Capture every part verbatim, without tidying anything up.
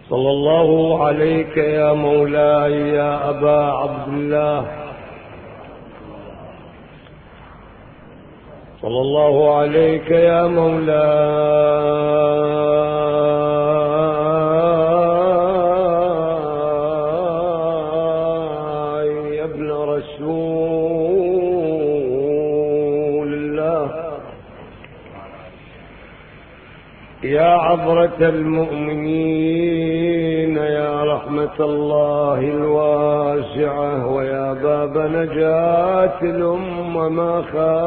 صلى الله عليك يا مولاي يا أبا عبد الله، صلى الله عليك يا مولاي يا ابن رسول الله، يا عبرة المؤمنين، يا رحمة الله الواسعة، ويا باب نجاة الأمة. ما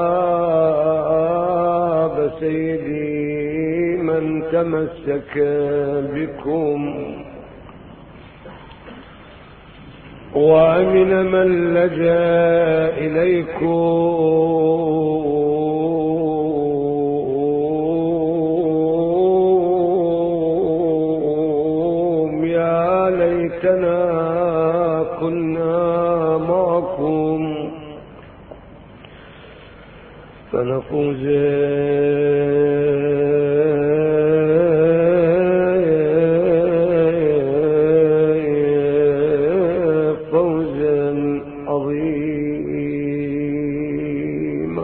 خاب سيدي من تمسك بكم، وأمن من لجأ إليكم. ليتنا كنا معكم فنفوز فوزا عظيما.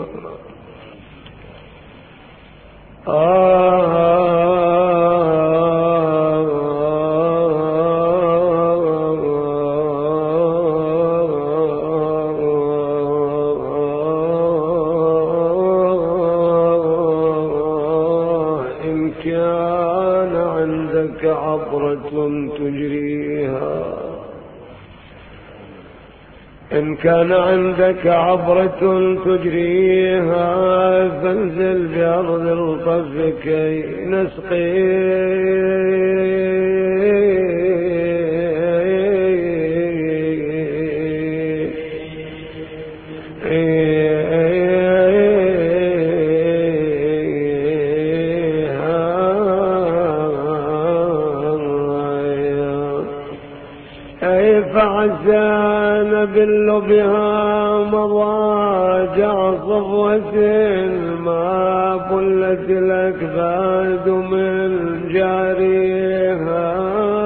آه تجريها، إن كان عندك عبرة تجريها فانزل بأرض الطف كي نسقي فعسان باللبها مضاجع صفوة ما بلت الأكباد من جاريها.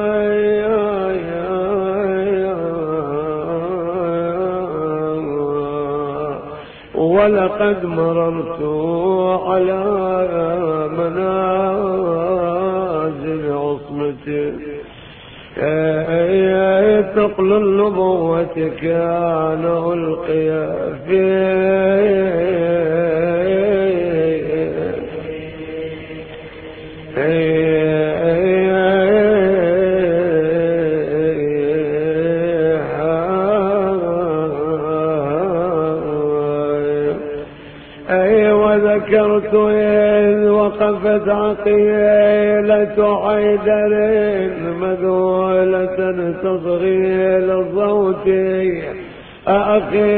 ولقد مررت على منازل عصمة ثقل النبوة كان ألقي فيه. وذكرت إذ وقفت عقيلة حيدر مذولة تصغي للصوت أخي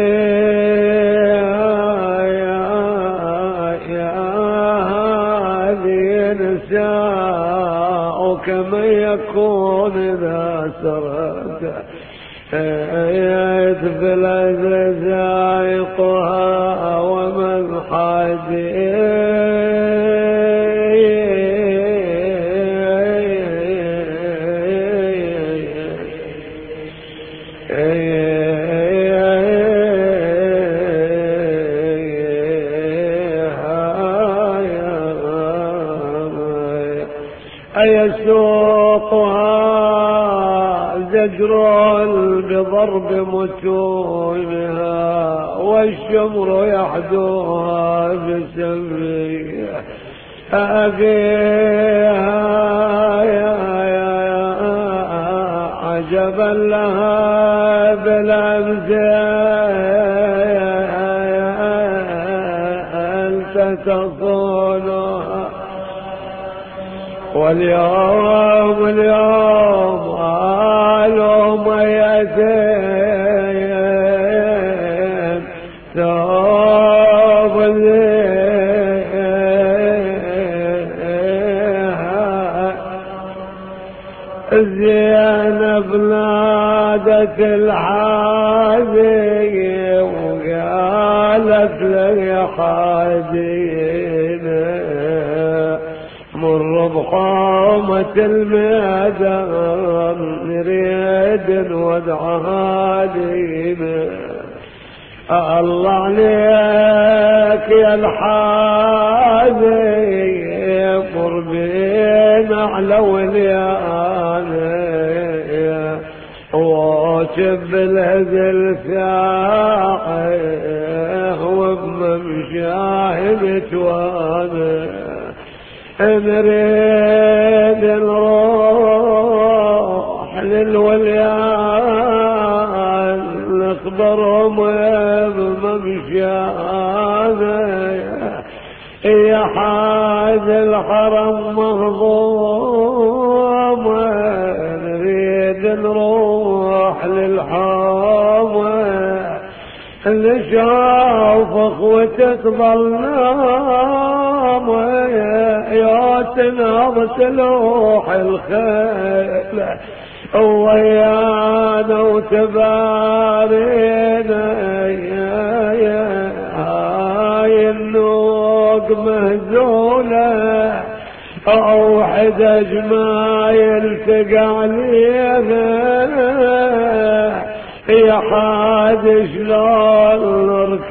يا هذه نساء كمن يكون إذا سرت في العز زائقها ومن حادي أيسوقها زجر بضرب متونها والشمر يحدوها بسمري أبيها عجبا لها بالأمثال تتصونها. واليوم اليوم قالوا ميتين ثوب زينب نادت الحادي وقالت لي حادينا مر حومة الميدان نريد نودعها لينا. الله عليك يا الحاذي مر بين على وليانا وشب الهزل ساعه وبممشاه متوانا. نريد نروح للوليان نخبرهم بممشانا. يا حاج الحرم مهضوم نريد نروح للحومة نشوف اخوتك ظلامة يا تنهض تلوح الخيل ويانا وتبارينا. هاي النوق مهزولة اوحد اجمايل تقعليها. يا حاد شلون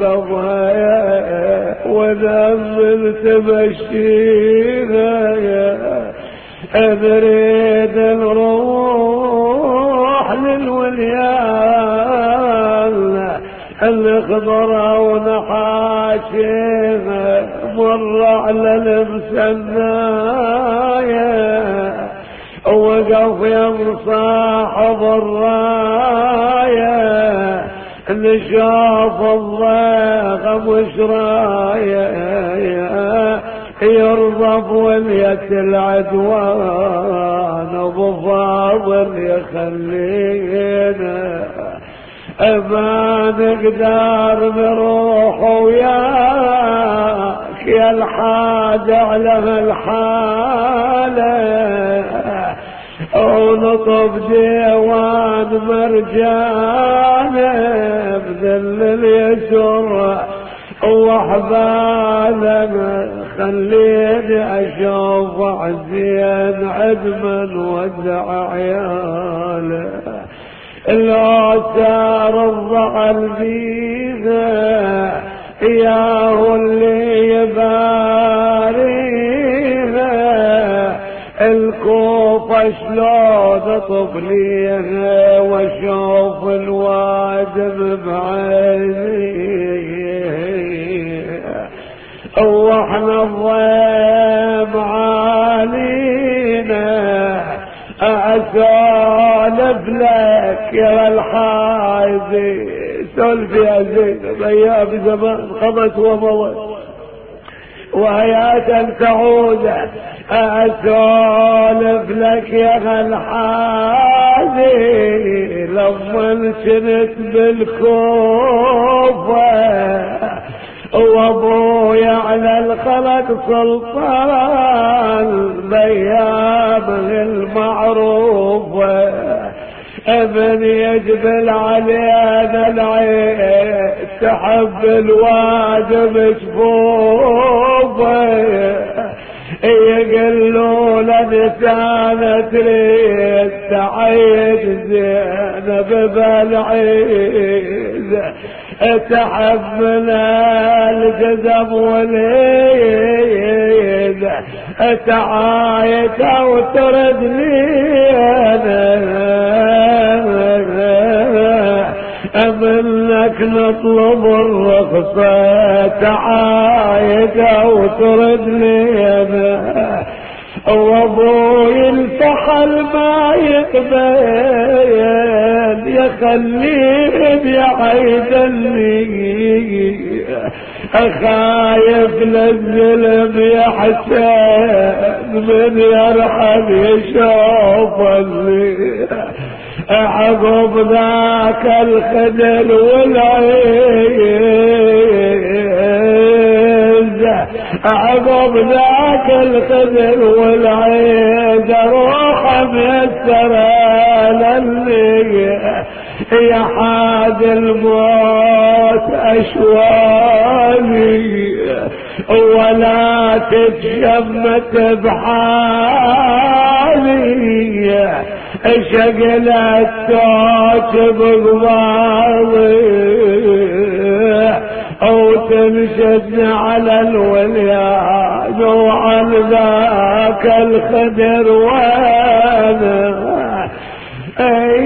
نركبها ونمل تمشيها. نريد نروح للوليان الخضرة ونحاشيها مر على المسنايا وقف يم صاحب الراية نشاف الضيق مش راية يرضى بولية العدوان وبفاضل يخلينا. ما نقدر نروح وياك يا الحاج على هالحالة ونطب ديوان مرجانة بذل اليسر وحبالنا. خليني اشوف عزين عدما ودع عياله لو سار الضعن فيها ياه اللي يباريها. الكوفة شلون طفليها واشوف الواجب بعيني. واحنا الضيم عالينا اسولف لك يا الحاجي. سولف يا زينب ايام زمان قضت ومضت وحياة تعود. اسولف لك يا الحاجي لما كنت بالكوفة وابويا على الخلق سلطان بيابه المعروفة. ابن يجبل علينا العين تحب الواجب شفوفه. يقلوا لنسانة تريد تعيد زينب بالعيد تحمل الجزم واليد تعايد وترد لينا. منك نطلب الرخصة تعايد وترد لينا. وابوي الفحل ما يقبل يخليني يعيدني. اخايف للظلم يا حسين من يرحم يشوفني. عقب ذاك الخدل والعيد عقب ذاك الخدل والعيد روح ميسرة للي يا حاد الموت اشوالي. ولا تتشمت بحالي شقلت توج بقباضي او تنشدني على الوليان وعن ذاك الخدر وانا اي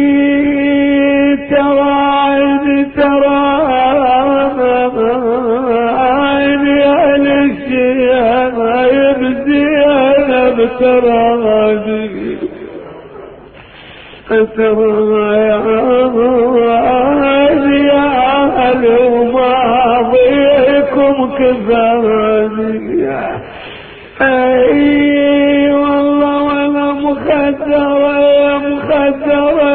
ترى عيني ترى عيني على الشيء يبدي انا بتراني ترى يا أهل وماضيكم كفاني اي والله وانا مخدرة يا مخدرة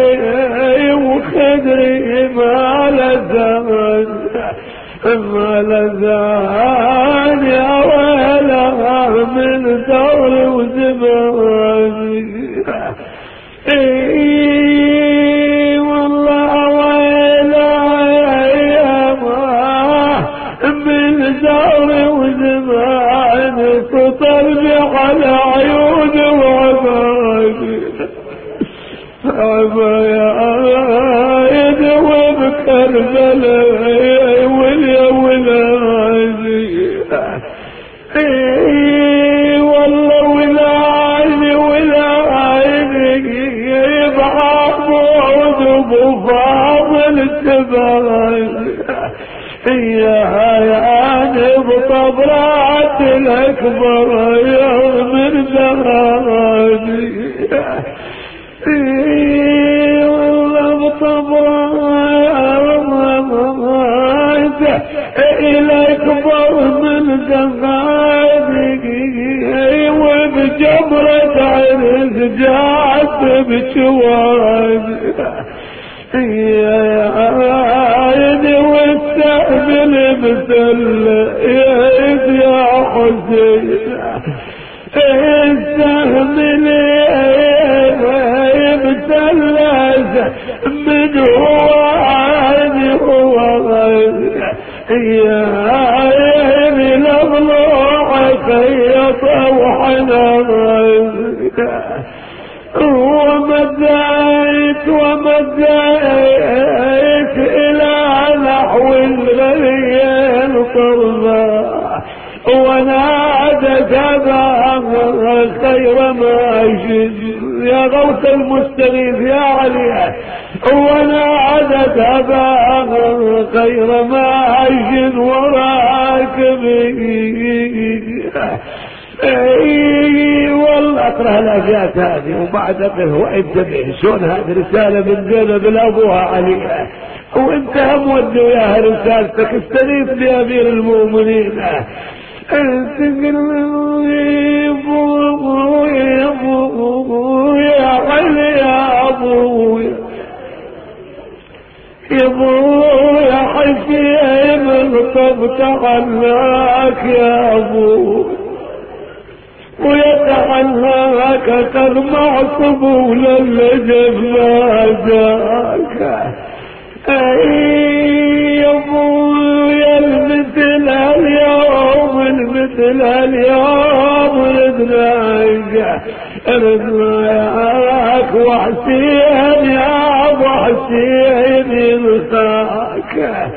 وخدري ما لزان ما لزان يا ويلها من دوري وزماني اي والله ويلها يا ما من دوري وزماني تطلبي على عيوني وعبادي عبايد وبكربلاء ويا ولادي اي والله ولادي ولادي يبقى بعد بفاضل التبادي يا يعني بطبرات الأكبر يا من زهادي والله بطبرات الأكبر من زهادي وبجبرة عرس جات بشوادي يا عيني واستقبل مثل يا حسين استقبل مثلث من هو عيني هو غير يا عيني لضلوع خيط وحنان ومديت ومديت إلى نحو الغريان طربا ونادت هذا خير ماجد يا غوث المستغيث يا علي ونادت هذا خير ماجد وراكبي اي والله اكره الابيات هذه وبعد اقره وانتبه شلون هذه رساله من قلب لابوها علي وانت هم ودي وياها رسالتك استنيت لامير المؤمنين انت يا ابو يا ابو يا علي يا ابو يا ابو يا حسين طبت عنك يا ابو ويتعناك ترمع قبول اللجب ما جاك اي يا ابويا المثل اليوم المثل اليوم ردناك ردناك وحسين يا ابو حسين يلخاك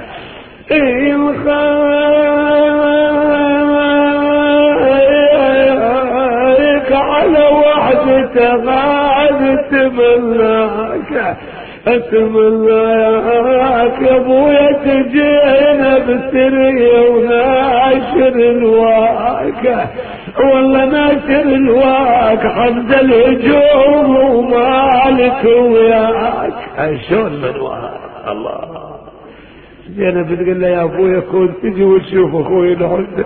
يلخاك على وحدة غاد تملاك اتملاك يا ابويا تجينا بسرية وناشر الواك والله ناشر الواك حمد الهجوم ومالك وياك شلون من وراك الله زينب بتقول له يا ابويا كنت تجي وتشوف اخوي الحسن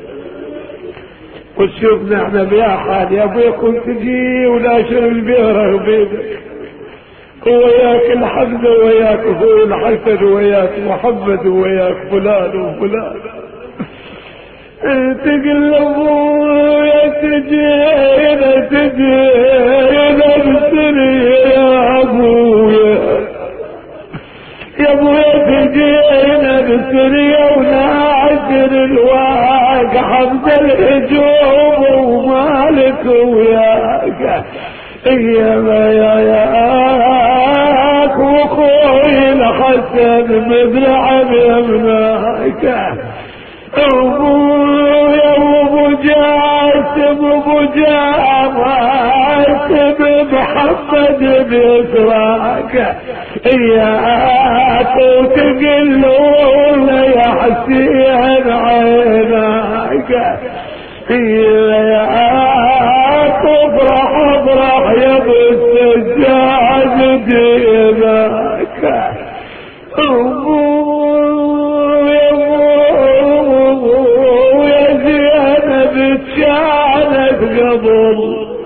وتشوفنا احنا بيا حال يا ابويا كنت تجي وناشر البيرة بيدك وياك الحمد وياك اخوي الحسن وياك محمد وياك فلان وفلان تقول ابويا تجينا تجينا بسرية يا ابويا يا ابويا تجينا بسرية ونعشر الواحد ايما يا ياك وخوي الحسن مبلع بيمناك ابويا وابو جاسم وابو جاسم محمد بيسراك اياك وتقلون يا حسين عيناك اياك افرح افرح يا ابو السجاد ديناك ويا زينب تشانت قبل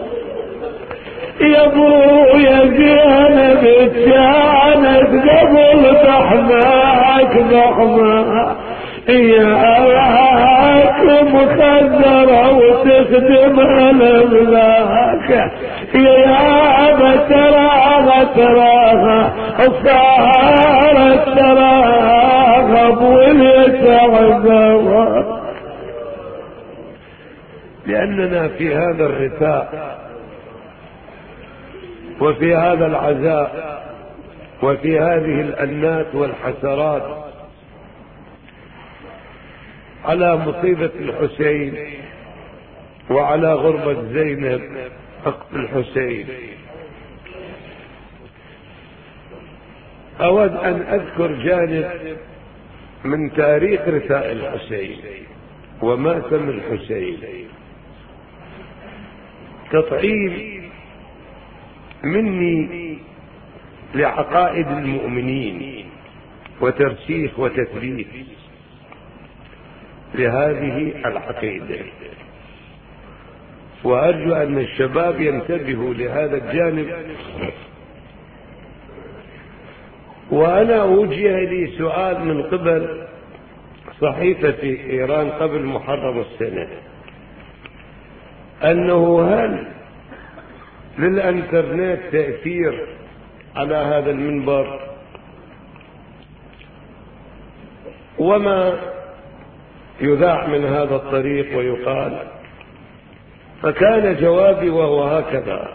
يا ابو يا زينب تشانت قبل تحماك ضخمه ياك مخدرة وتخدم الاملاك يا بتراها تراها صارت تراها بوليتها لأننا في هذا الرثاء وفي هذا العزاء وفي هذه الأنات والحسرات على مصيبة الحسين وعلى غربة زينب أخت الحسين أود أن أذكر جانب من تاريخ رثاء الحسين وماتم الحسين تطعيم مني لعقائد المؤمنين وترسيخ وتثبيت لهذه العقيدة، وأرجو أن الشباب ينتبهوا لهذا الجانب. وأنا وجه لي سؤال من قبل صحيفة في إيران قبل محرم السنة أنه هل للإنترنت تأثير على هذا المنبر وما يذاع من هذا الطريق ويقال. فكان جوابي وهو هكذا: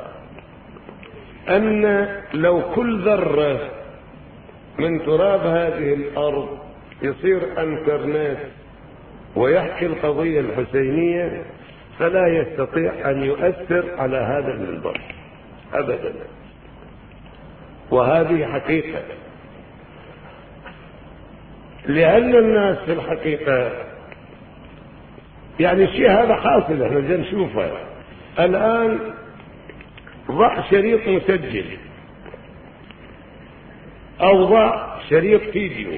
أن لو كل ذرة من تراب هذه الأرض يصير انترنت ويحكي القضية الحسينية فلا يستطيع أن يؤثر على هذا المنبر أبدا، وهذه حقيقة. لأن الناس في الحقيقة يعني الشيء هذا حاصل، احنا جاي نشوفه الآن. ضع شريط مسجل أو ضع شريط فيديو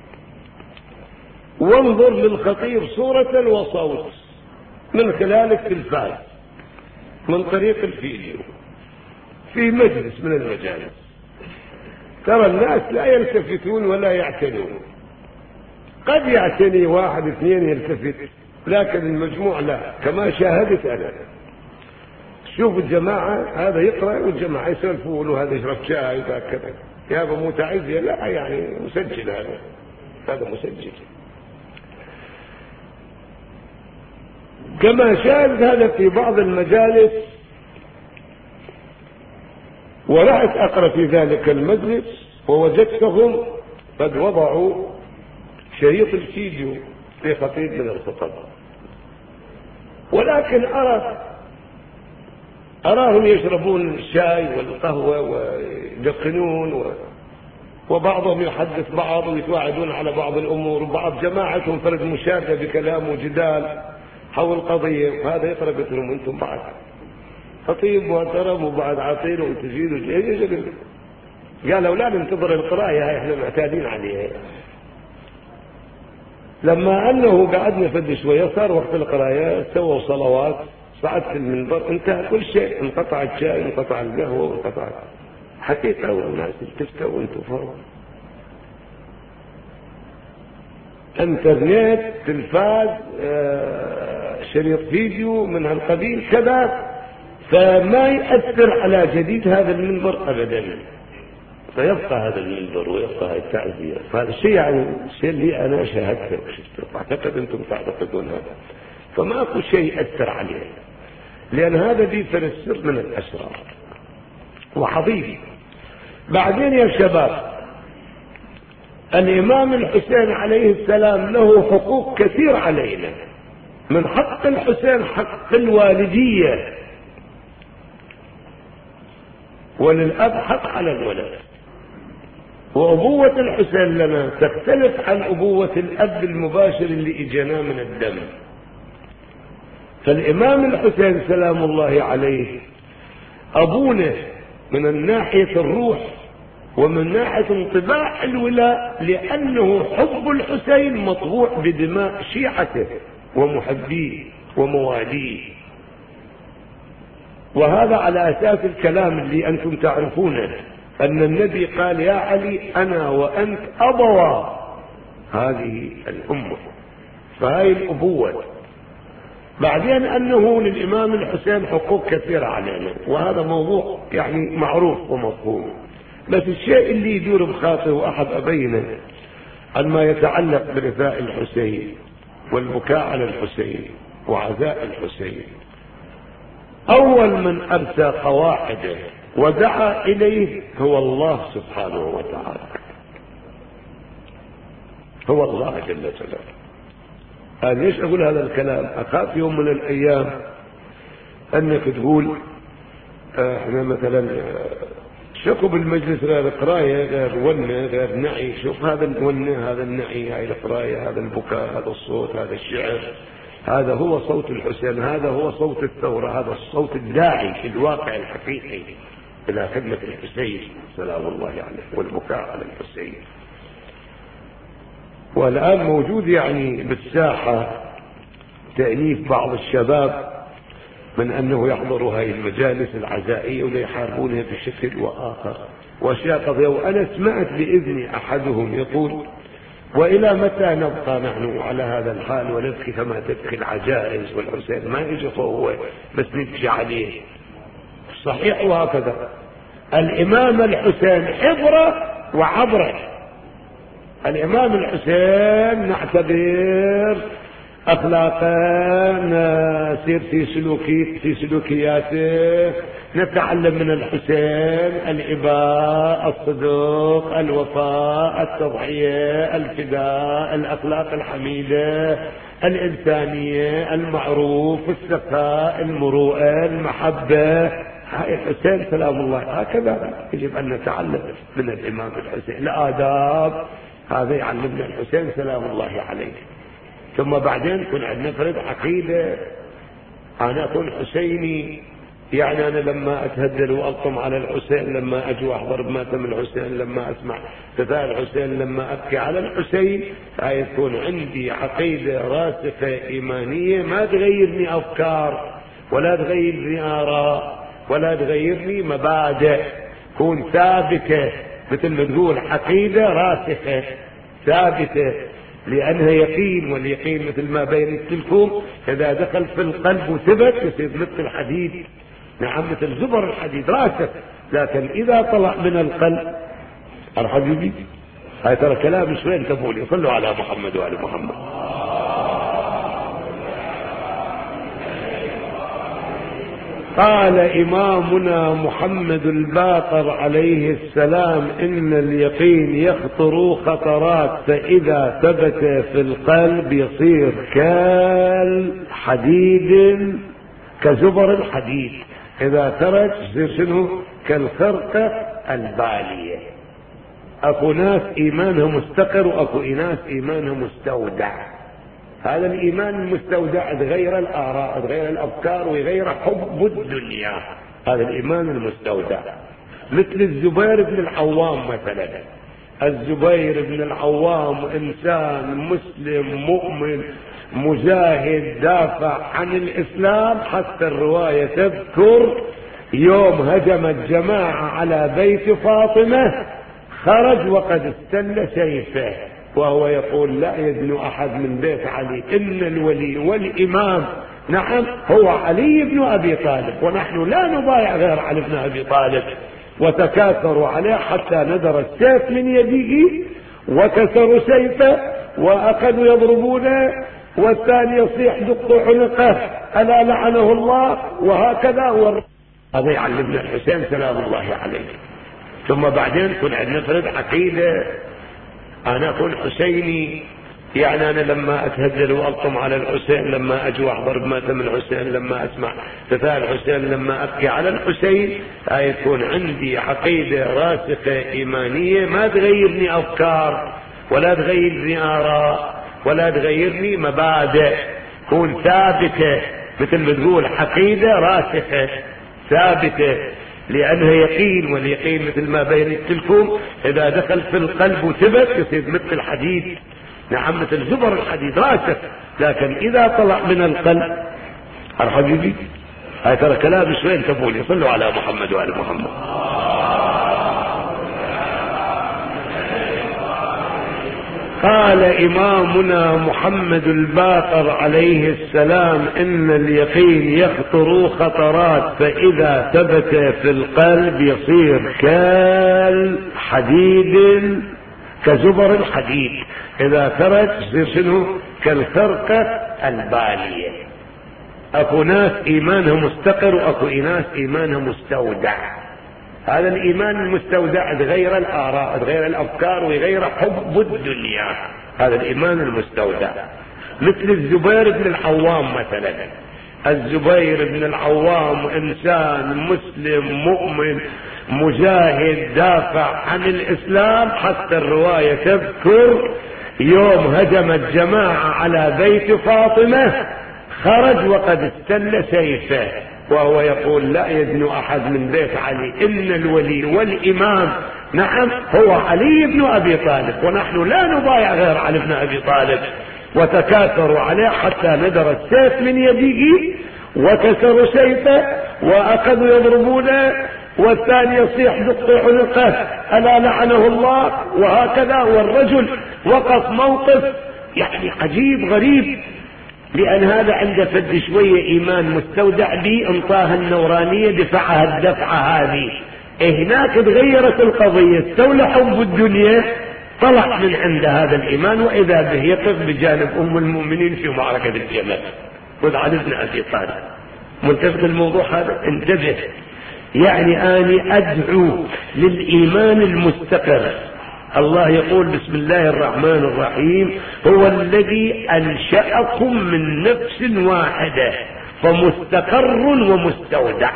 وانظر للخطيب صورة وصوت من خلال التلفاز من طريق الفيديو في مجلس من المجالس، ترى الناس لا يلتفتون ولا يعتنون. قد يعتني واحد اثنين يلتفت، لكن المجموع لا، كما شاهدت أنا. شوف الجماعة هذا يقرأ والجماعة يسولفون وهذا يشرب شاي وذاك كذا، يا أبا متعزية، لا يعني مسجل، هذا هذا مسجل. كما شاهد هذا في بعض المجالس، ورحت أقرأ في ذلك المجلس ووجدتهم قد وضعوا شريط الفيديو في خطيب من الخطب، ولكن أرى أراهم يشربون الشاي والقهوة ويدخنون و... وبعضهم يحدث بعض ويتواعدون على بعض الأمور، وبعض جماعتهم فرد مشاركة بكلام وجدال حول قضية، وهذا يقرأ بكلهم أنتم بعد خطيب محترم وبعد عطيل وتجيل وجيل. قالوا لا ننتظر القراءة، هاي احنا معتادين عليها. لما أنه قعدنا فد شوية صار وقت القراءة، سووا صلوات، صعدت المنبر، انتهى كل شيء، انقطع الشاي، انقطع القهوة، انقطع حقيقة، والناس التفتوا وانتم فروا. انترنت، تلفاز، آه، شريط فيديو من هالقبيل كذا، فما يأثر على جديد هذا المنبر أبدا، فيبقى هذا المنبر ويبقى هذه التعزية. فهذا الشيء يعني الشيء اللي أنا شاهدته وشفته، أعتقد أنتم تعتقدون هذا، فما أكو شيء يأثر عليه، لأن هذا بيفر السر من الأسرار. وعظيم. بعدين يا شباب، الإمام الحسين عليه السلام له حقوق كثير علينا. من حق الحسين حق الوالدية، وللأب حق على الولد. وأبوة الحسين لنا تختلف عن أبوة الأب المباشر اللي إجانا من الدم. فالإمام الحسين سلام الله عليه أبونا من الناحية الروح ومن ناحية انطباع الولاء، لأنه حب الحسين مطبوع بدماء شيعته ومحبيه ومواليه. وهذا على أساس الكلام اللي أنتم تعرفونه، أن النبي قال يا علي أنا وأنت أبوا هذه الأمة. فهاي الأبوة. بعدين أنه للإمام الحسين حقوق كثيرة علينا، وهذا موضوع يعني معروف ومفهوم. بس الشيء اللي يدور بخاطري وأحب أبينه عن ما يتعلق برثاء الحسين والبكاء على الحسين وعزاء الحسين. أول من أرسى قواعده ودعا إليه هو الله سبحانه وتعالى، هو الله جل جلاله. أنا ليش أقول هذا الكلام؟ أخاف يوم من الأيام أنك تقول احنا مثلا شكو بالمجلس غير قراية غير ونة غير نعي. شوف هذا الونة هذا النعي هاي القراية هذا البكاء هذا الصوت هذا الشعر، هذا هو صوت الحسين، هذا هو صوت الثورة، هذا الصوت الداعي في الواقع الحقيقي إلى خدمة الحسين سلام الله عليه والبكاء على الحسين. والآن موجود يعني بالساحة تأنيف بعض الشباب من أنه يحضروا هاي المجالس العزائية وليحاربونها بشكل وآخر وأشياء قضية. وأنا سمعت بإذني أحدهم يقول وإلى متى نبقى نحن على هذا الحال ونبكي كما تبكي العجائز، والحسين ما يجي هو بس نبكي عليه. صحيح. وهكذا الإمام الحسين حبرة وعبرة. الإمام الحسين نعتبر أخلاقا نسير في سلوكي في سلوكياته، نتعلم من الحسين الإباء الصدق الوفاء التضحية الفداء الأخلاق الحميدة الإنسانية المعروف السخاء المروءة المحبة. هاي الحسين سلام الله. هكذا يجب أن نتعلم من الإمام الحسين الآداب. هذا يعلمنا الحسين سلام الله عليه. ثم بعدين كن عندنا فرد عقيدة. أنا أكون حسيني، يعني أنا لما أتهدل وأقطم على الحسين، لما أجي أحضر بماتم الحسين، لما أسمع ثناء الحسين، لما أبكي على الحسين، هاي تكون عندي عقيدة راسخة إيمانية ما تغيرني أفكار ولا تغيرني آراء ولا تغيرني مبادئ. تكون ثابتة مثل ما تقول عقيدة راسخة ثابتة، لأنها يقين، واليقين مثل ما بينت لكم إذا دخل في القلب وثبت يصير مثل الحديد. نعم مثل زبر الحديد راسخ. لكن إذا طلع من القلب الحبيبي هاي ترى كلام شوي انتبهوا. صلوا على محمد وعلى محمد. قال إمامنا محمد الباقر عليه السلام إن اليقين يخطر خطرات، فإذا ثبت في القلب يصير كالحديد كزبر الحديد، إذا ترك يصير شنو؟ كالخرقة البالية. أكو ناس إيمانها مستقر وأكو ناس إيمانها مستودع. هذا الإيمان المستودع تغير الآراء تغير الأفكار ويغير حب الدنيا. هذا الإيمان المستودع مثل الزبير بن العوام مثلا. الزبير بن العوام إنسان مسلم مؤمن مجاهد دافع عن الإسلام، حتى الرواية تذكر يوم هجمت جماعة على بيت فاطمة خرج وقد استل سيفه وهو يقول لا يدن أحد من بيت علي، إن الولي والإمام نعم هو علي بن أبي طالب، ونحن لا نبايع غير علي بن أبي طالب. وتكاثروا عليه حتى ندر السيف من يده وكسروا سيفه وأخذوا يضربونه، والثاني يصيح دقوا عنقه ألا لعنه الله، وهكذا. هذا يعلمنا الحسين سلام الله عليه. ثم بعدين كنا نفرض عقيدة أنا أكون حسيني، يعني أنا لما أتهجل وألطم على الحسين، لما أجي أحضر بماتم الحسين، لما أسمع تفاعل الحسين، لما أبكي على الحسين، هاي يكون عندي عقيدة راسخة إيمانية ما تغيرني أفكار ولا تغيرني آراء ولا تغيرني مبادئ، تكون ثابتة مثل ما تقول عقيدة راسخة ثابتة، لأنها يقين، واليقين مثل ما بينت لكم إذا دخل في القلب وثبت يصير مثل الحديد، نعم مثل زبر الحديد راسخ. لكن إذا طلع من القلب حبيبي هاي ترى كلام شوي انتبهوا، صلوا على محمد وآل محمد. قال إمامنا محمد الباقر عليه السلام: إن اليقين يخطر خطرات، فإذا ثبت في القلب يصير كالحديد، كزبر الحديد، إذا خرج يصير شنو؟ كالخرقة البالية. أكو ناس إيمانها مستقر وأكو ناس إيمانها مستودع. هذا الإيمان المستودع تغير الآراء، تغير الأفكار، ويغير حب الدنيا. هذا الإيمان المستودع مثل الزبير بن العوام مثلا. الزبير بن العوام إنسان مسلم مؤمن مجاهد دافع عن الإسلام، حتى الرواية تذكر يوم هجمت جماعة على بيت فاطمة خرج وقد استل سيفه، وهو يقول: لا يدنو أحد من بيت علي، إن الولي والإمام نعم هو علي بن أبي طالب، ونحن لا نبايع غير علي بن أبي طالب. وتكاثروا عليه حتى ندر السيف من يده وكسروا سيفه وأخذوا يضربونه، والثاني يصيح دق عنقه ألا لعنه الله، وهكذا. والرجل وقف موقف يعني عجيب غريب، لأن هذا عنده فد شوية إيمان مستودع به، انطاها النورانية دفعها الدفعة هذه. هناك تغيرت القضية، استولى حب الدنيا، طلع من عند هذا الإيمان، وإذا به يقف بجانب أم المؤمنين في معركة الجمل وعلي بن أبي طالب. ملتفت الموضوع هذا، انتبه. يعني أني أدعو للإيمان المستقر. الله يقول: بسم الله الرحمن الرحيم: هو الذي أنشأكم من نفس واحدة فمستقر ومستودع.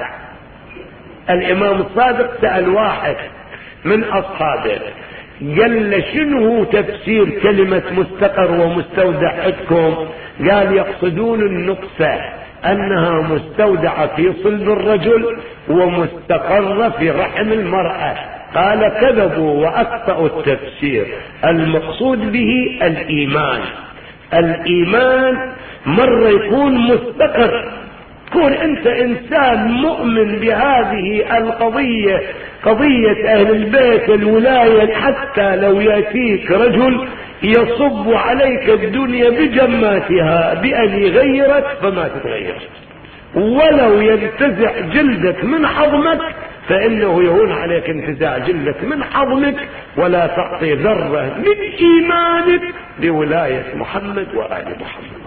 الإمام الصادق سأل واحد من أصحابه قال له: شنو تفسير كلمة مستقر ومستودع عندكم؟ قال: يقصدون النقصة، أنها مستودعة في صلب الرجل ومستقرة في رحم المرأة. قال: كذبوا وأخطأوا التفسير، المقصود به الإيمان. الإيمان مرة يكون مستقر، تكون أنت إنسان مؤمن بهذه القضية، قضية أهل البيت الولاية، حتى لو يأتيك رجل يصب عليك الدنيا بجماتها بأن يغيرك فما تتغير، ولو ينتزع جلدك من حضمك فإنه يهون عليك انتزاع جلدك من حضمك، ولا تعطي ذرة من إيمانك بولاية محمد وآل محمد.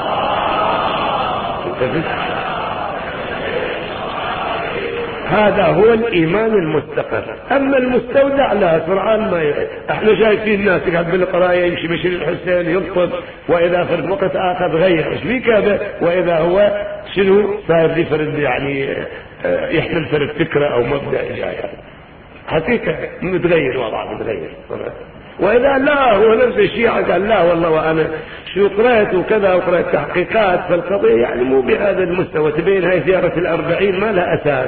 هذا هو الإيمان المستقر. أما المستودع لا، سرعان ما ي... احنا شايفين الناس يقعد بالقراية يمشي بشير الحسين يرفض، وإذا فرد وقت آخر غير ايش بيك هذا، وإذا هو شنو صاير لي فرد يعني يحمل فرد فكرة أو مبدأ جاي، حقيقة متغير، وضع متغير. وإذا لا هو نفس الشيعة قال: لا والله وأنا شو قرأت وكذا وقرأت تحقيقات، فالقضية يعني مو بهذا المستوى. تبين هاي زيارة الأربعين ما لها أساس،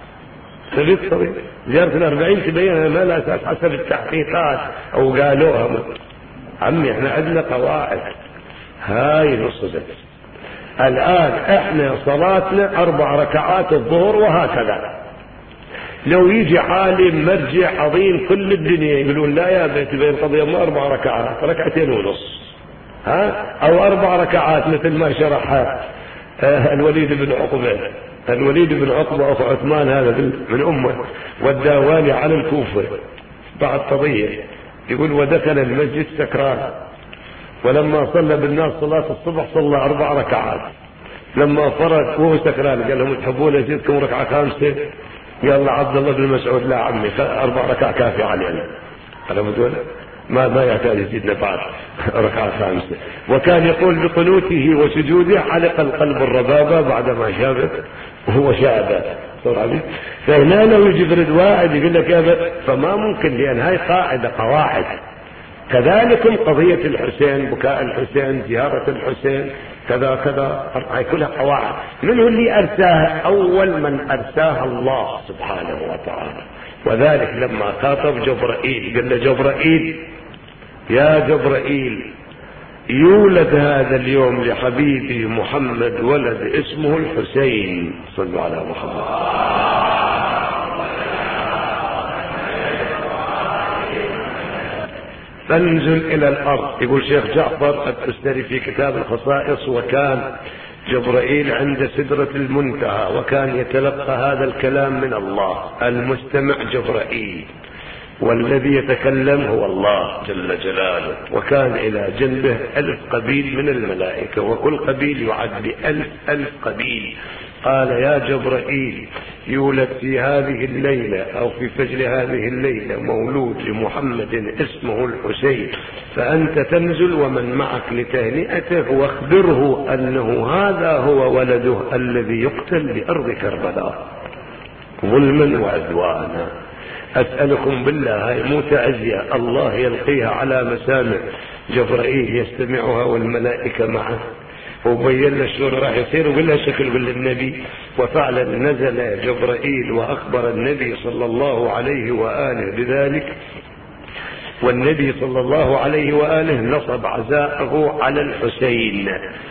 زيارة الأربعين تبين ما لها أساس حسب التحقيقات أو قالوها. عمي احنا عندنا قواعد، هاي نصدت. الآن احنا صلاتنا أربع ركعات الظهر وهكذا. لو يجي عالم مرجع عظيم كل الدنيا يقولون: لا يا بيت بين قضية ما أربع ركعات، ركعتين ونص، ها أو أربع ركعات مثل ما شرحها الوليد بن عقبة. الوليد بن عقبة أخو عثمان هذا من أمه، والداواني على الكوفة بعد قضية، يقول: ودخل المسجد سكران، ولما صلى بالناس صلاة الصبح صلى أربع ركعات، لما فرق وهو سكران قال لهم تحبون ازيدكم ركعة خامسة؟ قال عبد الله بن مسعود لا عمي اربع ركعة كافية علينا. انا بدون ما ما يحتاج يزيدنا بعد ركعة خامسة. وكان يقول بقنوته وسجوده علق القلب الربابة بعدما شابت وهو شاب. فهنا لو يجي واحد يقول لك يا فما ممكن، لان هاي قاعدة قواعد. كذلك قضية الحسين، بكاء الحسين، زيارة الحسين، كذا كذا، هاي كلها قواعد. من هو اللي ارساها؟ اول من ارساها الله سبحانه وتعالى. وذلك لما خاطب جبرائيل قال له جبرائيل يا جبرائيل يولد هذا اليوم لحبيبي محمد ولد اسمه الحسين، صلوا على محمد. فانزل الى الارض. يقول شيخ جعفر التستري في كتاب الخصائص: وكان جبرائيل عند سدرة المنتهى وكان يتلقى هذا الكلام من الله. المستمع جبرائيل والذي يتكلم هو الله جل جلاله. وكان الى جنبه الف قبيل من الملائكة وكل قبيل يعد بألف ألف قبيل. قال يا جبرائيل يولد في هذه الليلة او في فجر هذه الليلة مولود لمحمد اسمه الحسين، فانت تنزل ومن معك لتهنئته واخبره انه هذا هو ولده الذي يقتل بارض كربلاء ظلما وعدوانا. اسألكم بالله هاي مو تعزية، الله يلقيها على مسامع جبرائيل يستمعها والملائكة معه، وبين له شلون راح يصير وقال له شكل بالنبي. وفعلا نزل جبرائيل واخبر النبي صلى الله عليه واله بذلك، والنبي صلى الله عليه واله نصب عزاءه على الحسين.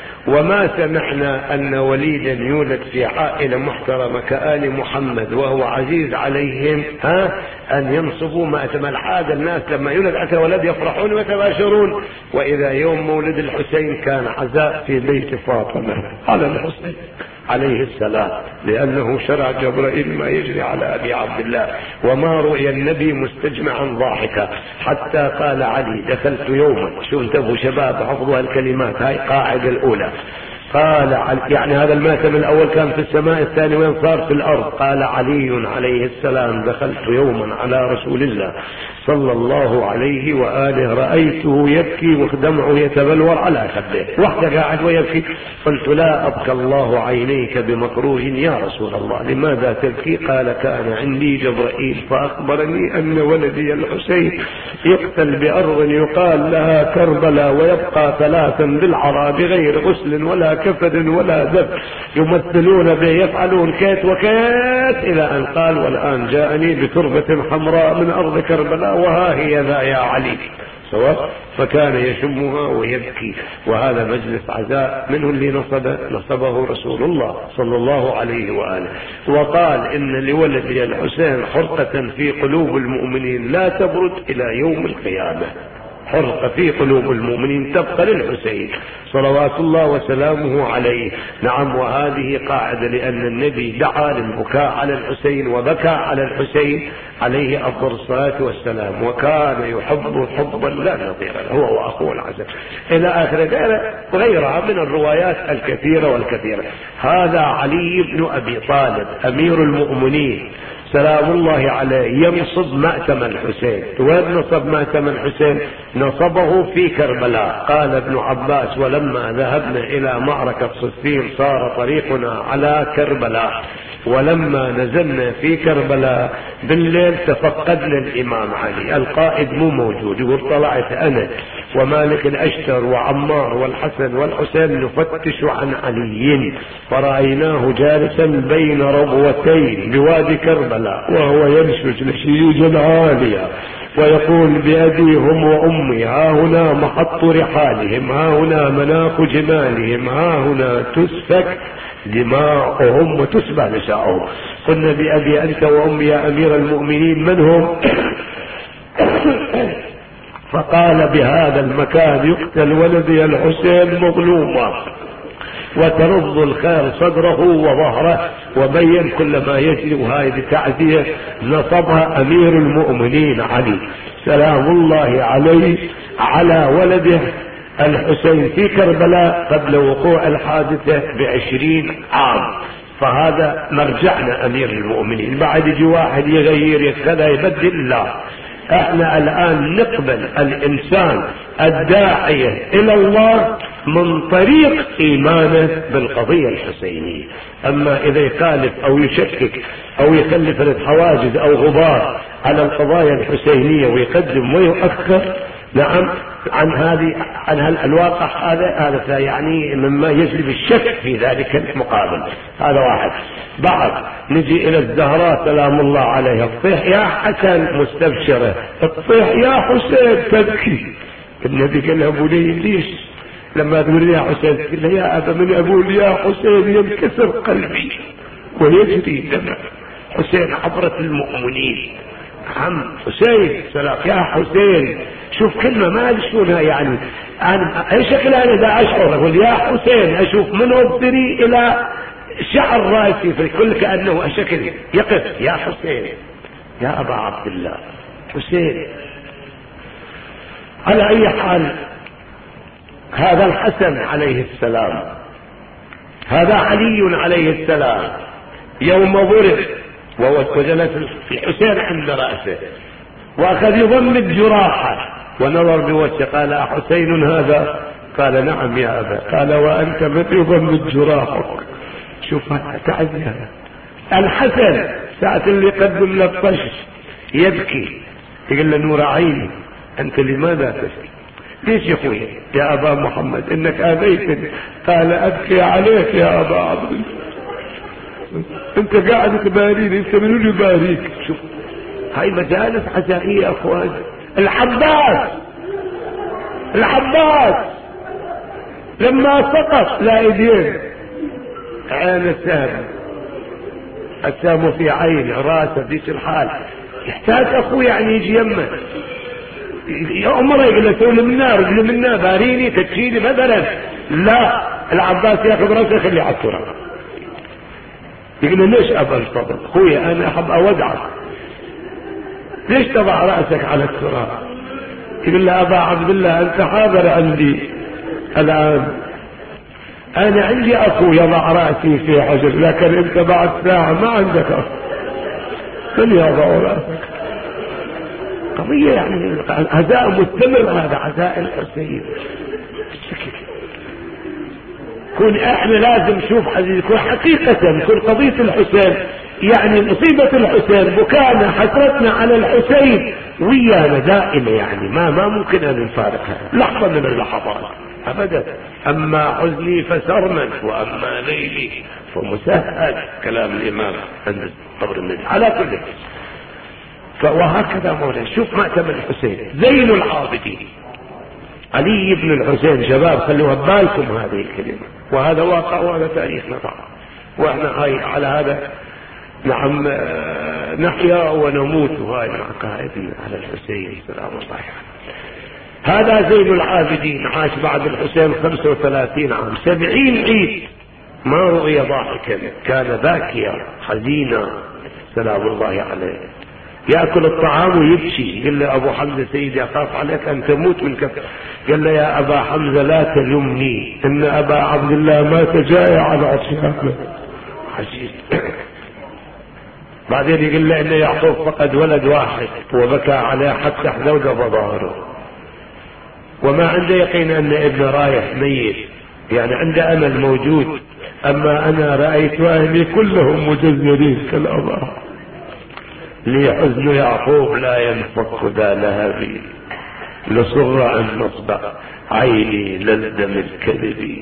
وما سمعنا ان وليدا يولد في عائلة محترمة كآل محمد وهو عزيز عليهم ها ان ينصبوا مأتم. العادة الناس لما يولد عسى ولد يفرحون ويتباشرون، واذا يوم مولد الحسين كان عزاء في بيت فاطمة على الحسين عليه السلام، لأنه شرع جبرائيل ما يجري على أبي عبد الله. وما رؤي النبي مستجمعا ضاحكا حتى قال علي دخلت يوما، شو انتبهوا شباب حفظوا الكلمات، هاي قاعدة الأولى. قال يعني هذا الماتم الأول كان في السماء، الثاني وين صار؟ في الأرض. قال علي عليه السلام دخلت يوما على رسول الله صلى الله عليه وآله رأيته يبكي ودمعه يتبلور على خده، وحده قاعد ويبكي. قلت لا أبكى الله عينيك بمكروه يا رسول الله، لماذا تبكي؟ قال كان عندي جبرائيل فأخبرني أن ولدي الحسين يقتل بأرض يقال لها كربلاء ويبقى ثلاثا بالعرى بغير غسل ولا كفن ولا دفن، يمثلون به يفعلون كيت وكيت، إلى أن قال والآن جاءني بتربة حمراء من أرض كربلاء وها هي ذا يا علي سواء. فكان يشمها ويبكي. وهذا مجلس عزاء منه اللي نصب نصبه رسول الله صلى الله عليه وآله، وقال إن لولدي الحسين حرقة في قلوب المؤمنين لا تبرد إلى يوم القيامة. حرقة في قلوب المؤمنين تبقى للحسين صلوات الله وسلامه عليه. نعم، وهذه قاعدة لأن النبي دعا للبكاء على الحسين وبكى على الحسين عليه أفضل الصلاة والسلام، وكان يحب حبا لا نظير له هو وأخوه العزيز إلى آخر غيرها من الروايات الكثيرة والكثيرة. هذا علي بن أبي طالب أمير المؤمنين سلام الله عليه ينصب مأتم الحسين. وين نصب مأتم الحسين؟ نصبه في كربلاء. قال ابن عباس ولما ذهبنا إلى معركة صفين صار طريقنا على كربلاء، ولما نزلنا في كربلاء بالليل تفقدنا الإمام علي، القائد مو موجود. يقول طلعت أنا ومالك الأشتر وعمار والحسن والحسين نفتش عن علي، فرأيناه جالسا بين ربوتين بوادي كربلاء وهو ينشج نشيجا عاليا ويقول بأبي هم وأمي ها هنا محط رحالهم، ها هنا مناخ جمالهم، ها هنا تسفك دماؤهم وتسبى نساؤهم. قلنا بأبي أنت وأمي يا أمير المؤمنين من هم؟ فقال بهذا المكان يقتل ولدي الحسين مظلوما وترض الخير صدره وظهره، وبين كل ما يجري. وهذه تعزية نصبها أمير المؤمنين علي سلام الله عليه على ولده الحسين في كربلاء قبل وقوع الحادثة بعشرين عام، فهذا مرجعنا أمير المؤمنين. بعد يجي واحد يغير كذا يبدل، لا، احنا الآن نقبل الإنسان الداعية إلى الله من طريق إيمانه بالقضية الحسينية. أما إذا يخالف أو يشكك أو يخلف الحواجز أو غبار على القضايا الحسينية ويقدم ويؤخر نعم عن هذه عن الواقع، هذا هذا يعني مما يجلب الشك في ذلك المقابل. هذا واحد. بعد نجي إلى الزهراء سلام الله عليها، الطيح يا حسن مستبشرة، الطيح يا حسين تبكي. النبي قال له بني ليش لما تقول يا حسين؟ قال له يا أبا من أقول يا حسين ينكسر قلبي ويجري دمع. حسين حضرة المؤمنين، عم حسين سلام يا حسين. شوف كلمة ما أدري شلونها يعني، أنا أي شكل أنا إذا أشعر أقول يا حسين أشوف من أبصري إلى شعر رأسي في كل كأنه أشكل يقف يا حسين يا أبا عبد الله حسين. على أي حال هذا الحسن عليه السلام، هذا علي عليه السلام يوم ضرب وجلس في حسين عند رأسه وأخذ يضمد جراحه ونظر بوجهه قال أحسين هذا؟ قال نعم يا أبا. قال وأنت من يضمد جراحك؟ شوف تعزيها الحسن ساعة اللي يقدم له الطش يبكي، يقول له نور عيني أنت لماذا تبكي؟ ليش يا أخوي يا أبا محمد إنك آذيتني؟ قال أبكي عليك يا أبا عبد الله، أنت قاعد تباريني، أنت من اللي يباريك؟ شوف هاي مجالس عزائية يا أخوان. العباس العباس لما سقط لا ايدين عين السهم، السهم في عينه راسه ديش الحال، يحتاج اخوه يعني يجي يمه يا عمره يقول له سوي منا رجل منا باريني تكشيني مثلا. لا، العباس ياخذ راسه خليه على التراب. يقول له ليش ابا الفضل اخوي انا احب اودعك، ليش تضع راسك على التراب؟ يقول له ابا عبد الله انت حاضر عندي الان، انا عندي اخو يضع راسي في حجر، لكن انت بعد ساعه ما عندك اخو، من يضع راسك؟ قضيه يعني عزاء مستمر، هذا عزاء الحسين. كون احنا لازم نشوف عزيز يكون حقيقه يكون قضيه الحسين يعني مصيبه الحسين بكانا حسرتنا على الحسين ويانا دائما، يعني ما ما ممكن ان نفارقها لحظه من اللحظات ابدا. اما حزني فسرمد واما ليلي فمسهل، كلام الامام عند قبر النبي. على كل وهكذا مولانا. شوف مأتم الحسين زين العابدين علي بن الحسين. شباب خلوها ببالكم هذه الكلمة، وهذا واقع وهذا تاريخنا طبعا، واحنا هاي على هذا نعم نحيا ونموت، وهاي من عقائدنا على الحسين سلام الله عليه. هذا زين العابدين عاش بعد الحسين خمسة وثلاثين عام، سبعين عيد ما رؤي ضاحكا، كان باكيا حزينا سلام الله عليه، يأكل الطعام ويبكي. قال له أبو حمزة سيدي أخاف عليك أن تموت من كثرة. قال له يا أبا حمزة لا تلمني، إن أبا عبد الله مات جائع على عصيانه حزين. بعدين يقول له إن يعقوب فقد ولد واحد وبكى عليه حتى حذوذ ظهره، وما عنده يقين أن ابن رايح ميت، يعني عنده أمل موجود. أما أنا رأيت أهلي كلهم مجزرين كالأباء، لي حزن يعقوب لا ينفك ذا لهبي، لصر عن نصب عيني للدم الكذب.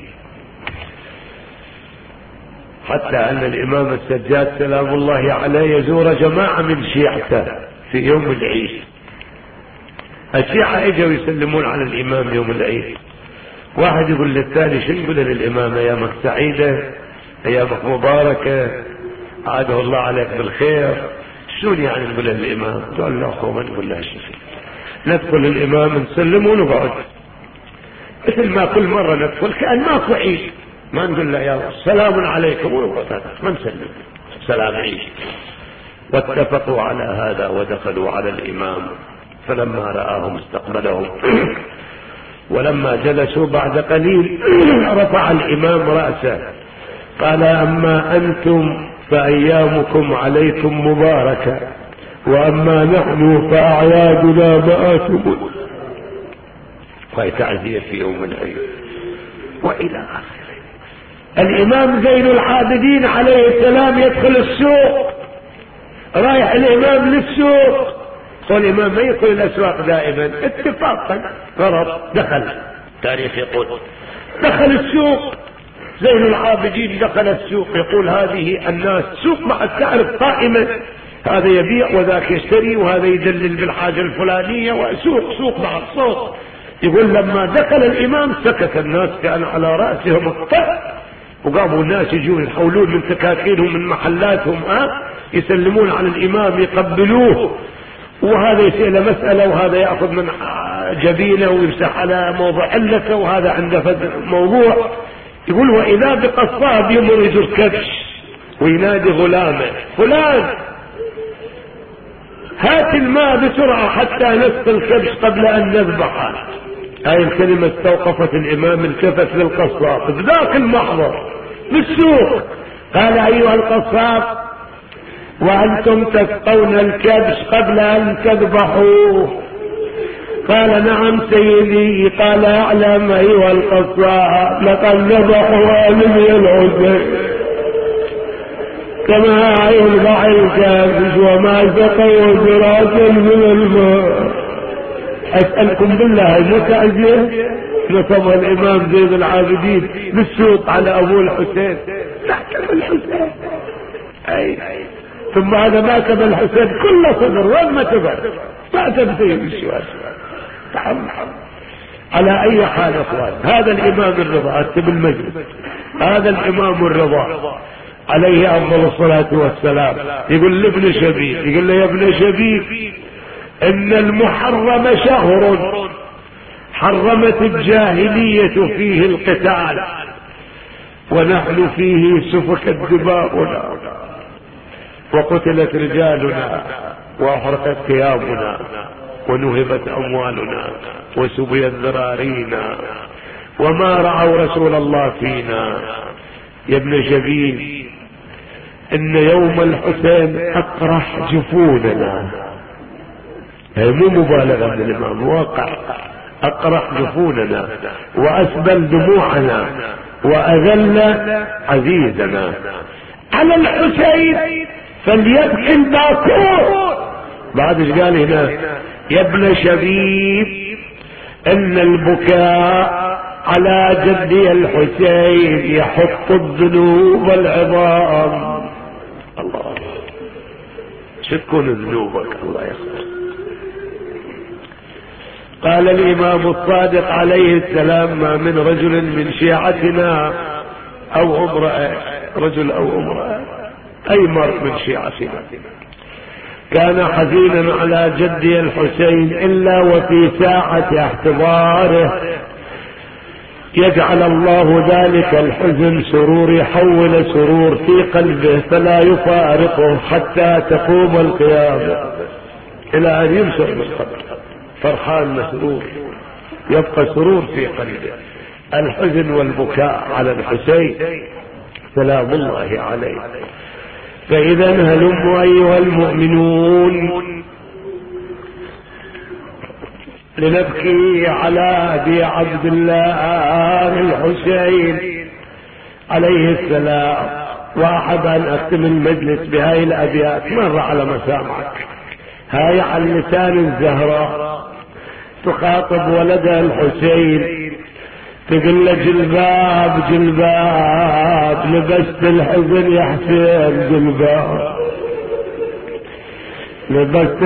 حتى أن الإمام السجاد سلام الله عليه يزور جماعة من شيعته في يوم العيد. الشيعة اجوا يسلمون على الإمام يوم العيد، واحد يقول للثاني شو نقول للإمام؟ أيامك سعيدة، أيامك مباركة، عاده الله عليك بالخير. شلون يعني نقول للإمام؟ قال لا أخوة ما نقول له شيء، ندخل الإمام نسلم ونقعد مثل ما كل مرة ندخل كأن ماكو عيد، ما نقول له يا سلام عليكم ونقعد، ما نسلم سلام عيد. واتفقوا على هذا ودخلوا على الإمام، فلما رآهم استقبلهم ولما جلسوا بعد قليل رفع الإمام رأسه قال: أما أنتم فأيامكم عليكم مباركة، وأما نحن فأعيادنا مآتم. وهي تعزية في يوم العيد وإلى آخره. الإمام زين العابدين عليه السلام يدخل السوق، رايح الإمام للسوق، والإمام ما يدخل الأسواق دائما، اتفاقا غرض دخل. تاريخ يقول دخل السوق زين العابدين، دخل السوق يقول: هذه الناس سوق ما تعرف قائمة، هذا يبيع وذاك يشتري وهذا يدلل بالحاجة الفلانية، وسوق سوق مع الصوت. يقول لما دخل الإمام سكت الناس، كان على رأسهم الطأ، وقاموا الناس يجون يحولون من تكاكينهم من محلاتهم أه؟ يسلمون على الإمام يقبلوه، وهذا يسأل مسألة وهذا يأخذ من جبينه ويمسح على موضع علته، وهذا عنده موضوع. يقول: وإذا بقصاب يمرج الكبش وينادي غلامه: فلان هات الماء بسرعة حتى نسقي الكبش قبل أن نذبحه. هاي الكلمة استوقفت الإمام، التفت للقصاب بذاك المحضر بالسوق، قال: أيها القصاب، وأنتم تسقون الكبش قبل أن تذبحوه؟ قال: نعم سيدي. قال: اعلم أيها القصاب، لقد ذبحوا والدي الحسين كما يذبح الكبش وما سقوا دراسا من الماء. أسألكم بالله المتعزية نصب الإمام زين العابدين بالسوق على أبو الحسين، تحت الحسين. أي ثم هذا مات بالحسين كل صدر، وين ما تبعد ما تبدي بالشوال. على أي حال أخوان، هذا الإمام الرضا أكتب المجلس، هذا الإمام الرضا عليه أفضل الصلاة والسلام يقول لابن شبيب، يقول له: يا ابن شبيب، إن المحرم شهر حرمت الجاهلية فيه القتال، ونحن فيه سفكت دماؤنا وقتلت رجالنا وأحرقت ثيابنا ونهبت أموالنا وسبيت ذرارينا، وما رعوا رسول الله فينا. يا ابن شبيب، إن يوم الحسين أقرح جفوننا، هي مو مبالغة من الإمام، واقع، أقرح جفوننا وأسبل دموعنا وأذل عزيزنا. على الحسين فليبكي الباكور. بعد ايش قال هنا؟ يا ابن شبيب، ان البكاء على جدي الحسين يحط الذنوب العظام. الله، شو تكون ذنوبك؟ الله يخلص. قال الإمام الصادق عليه السلام: ما من رجل من شيعتنا أو امرأة، رجل أو امرأة، أي مرء من شيعتنا كان حزينا على جدي الحسين إلا وفي ساعة احتضاره يجعل الله ذلك الحزن سرور، يحول سرور في قلبه فلا يفارقه حتى تقوم القيامة، إلى أن يمسك من قبل فرحان مسرور، يبقى سرور في قلبه. الحزن والبكاء على الحسين سلام الله عليه. فإذا هلموا أيها المؤمنون لنبكي على أبي عبد الله الحسين عليه السلام. وأحب أن أختم المجلس بهاي الأبيات مرة على مسامعك. هاي على لسان الزهراء تخاطب ولدها الحسين، تقول له: جلباب جلباب لبست الحزن يا حسين، جلباب لبست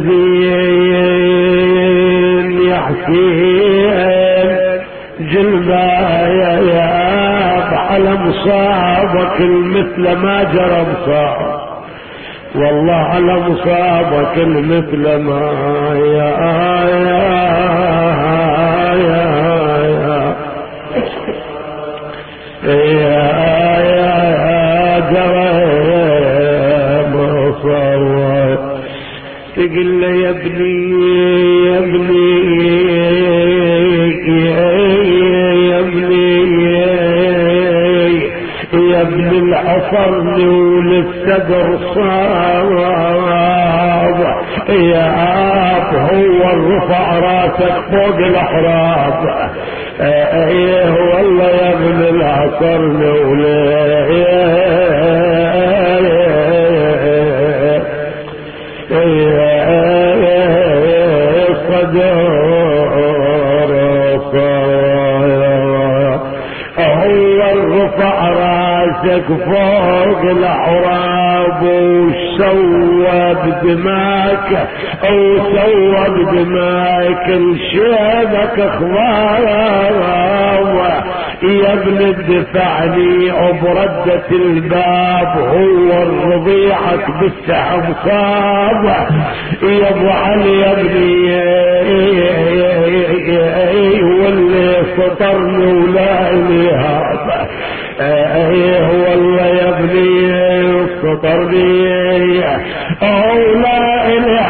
الحزين يا حسين، جلباب على مصابك المثل ما جرى مصاب، والله على مصابك المثل ما يا يا يا يا يا جرى مصاب. تقول له: يا ابني يا ابني يا حصرني وللصدر صاب يا اب هو الرفع راسك فوق الاحراب. ايه والله يا ابن العصرني فوق الاحراب وسوى بدماك او سوى بدماك الشيبك اخبار يا ابن الدفعني عبردة الباب هو الرضيعك بالسحب صاب يا ابو علي يا ابني واللي سطرني ولا لي هذا. ايه والله يا ابني سطرني او لا اله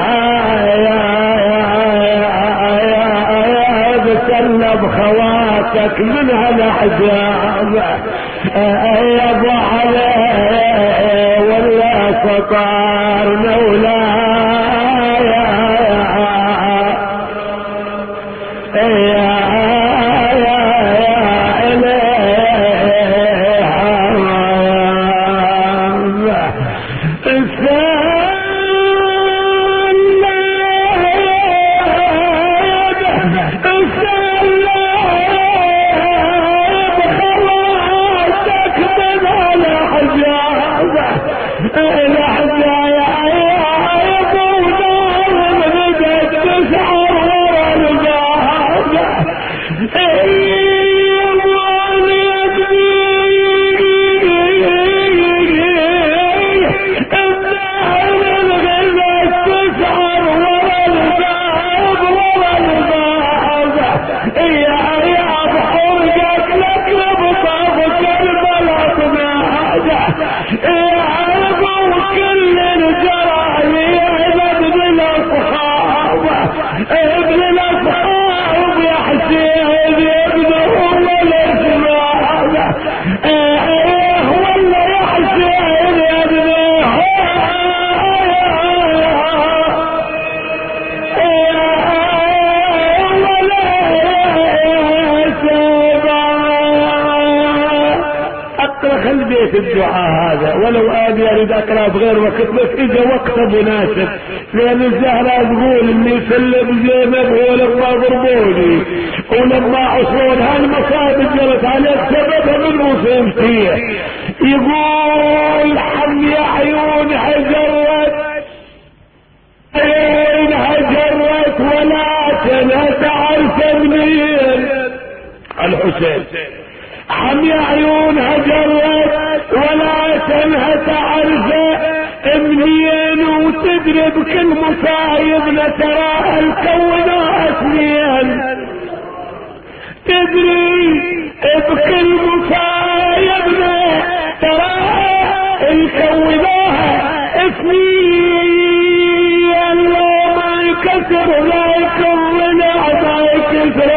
بسلب خواتك من هالاحزاب. يا ابو علي ولا سطرنا ولا الدعاء هذا ولو آدي اريد اقرا بغير وقت بس اذا وقت مناسب لان الزهراء تقول اني سلم زينب ولما ضربوني ولما عصون هالمصائب جرت عليك سببها من مصيبتي. يقول حمي عيونها جرت عيونها جرت ولا تنهت عرس منين الحسين. حمي عيونها جرت ولا تنهت عرفه منين وتدري بكل مصايبنا تراها الكونها اثنين. تدري بكل مصايبنا تراها الكونها اثنين. لو ما يكسر لا يكمل ما يكسر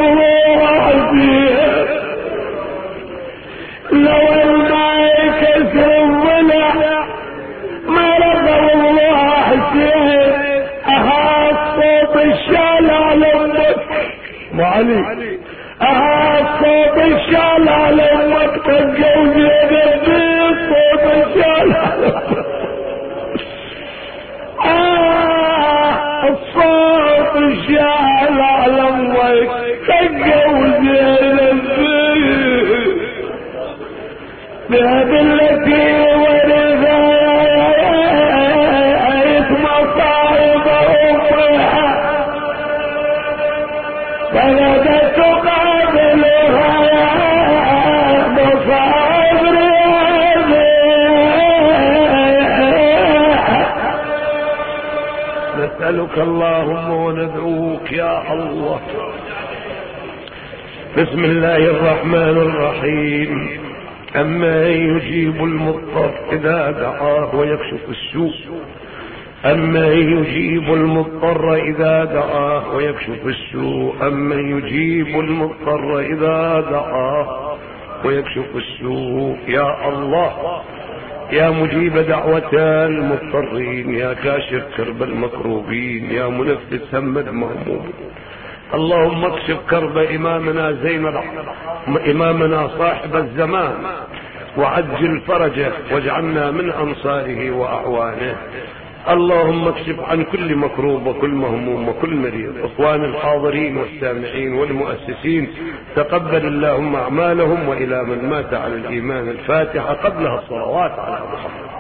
لو الماء كسر الضلع ما رضى الله شيء. اهات صوت الشال على امك ابو علي اهات صوت الشال على امك تتجوزي البيت صوت الشال على امك. اه صوت الشال على امك تتجوزي البيت بهذه التي ورثت مصائب امها فلدت تقابلها مصائب نسألك اللهم وندعوك يا الله. بسم الله الرحمن الرحيم. أما يجيب المضطر إذا دعاه ويكشف السوء. أما يجيب المضطر إذا دعاه ويكشف السوء. أما يجيب المضطر إذا دعاه ويكشف السوء. يا الله يا مجيب دعوة المضطرين، يا كاشف كرب المكروبين، يا منفس هم المهموم. اللهم اكشف كرب إمامنا زين إمامنا صاحب الزمان، وعجل فرجه، واجعلنا من أنصاره وأعوانه. اللهم اكشف عن كل مكروب وكل مهموم وكل مريض. اخوان الحاضرين والسامعين والمؤسسين، تقبل اللهم اعمالهم، والى من مات على الايمان الفاتحة قبلها الصلوات على محمد.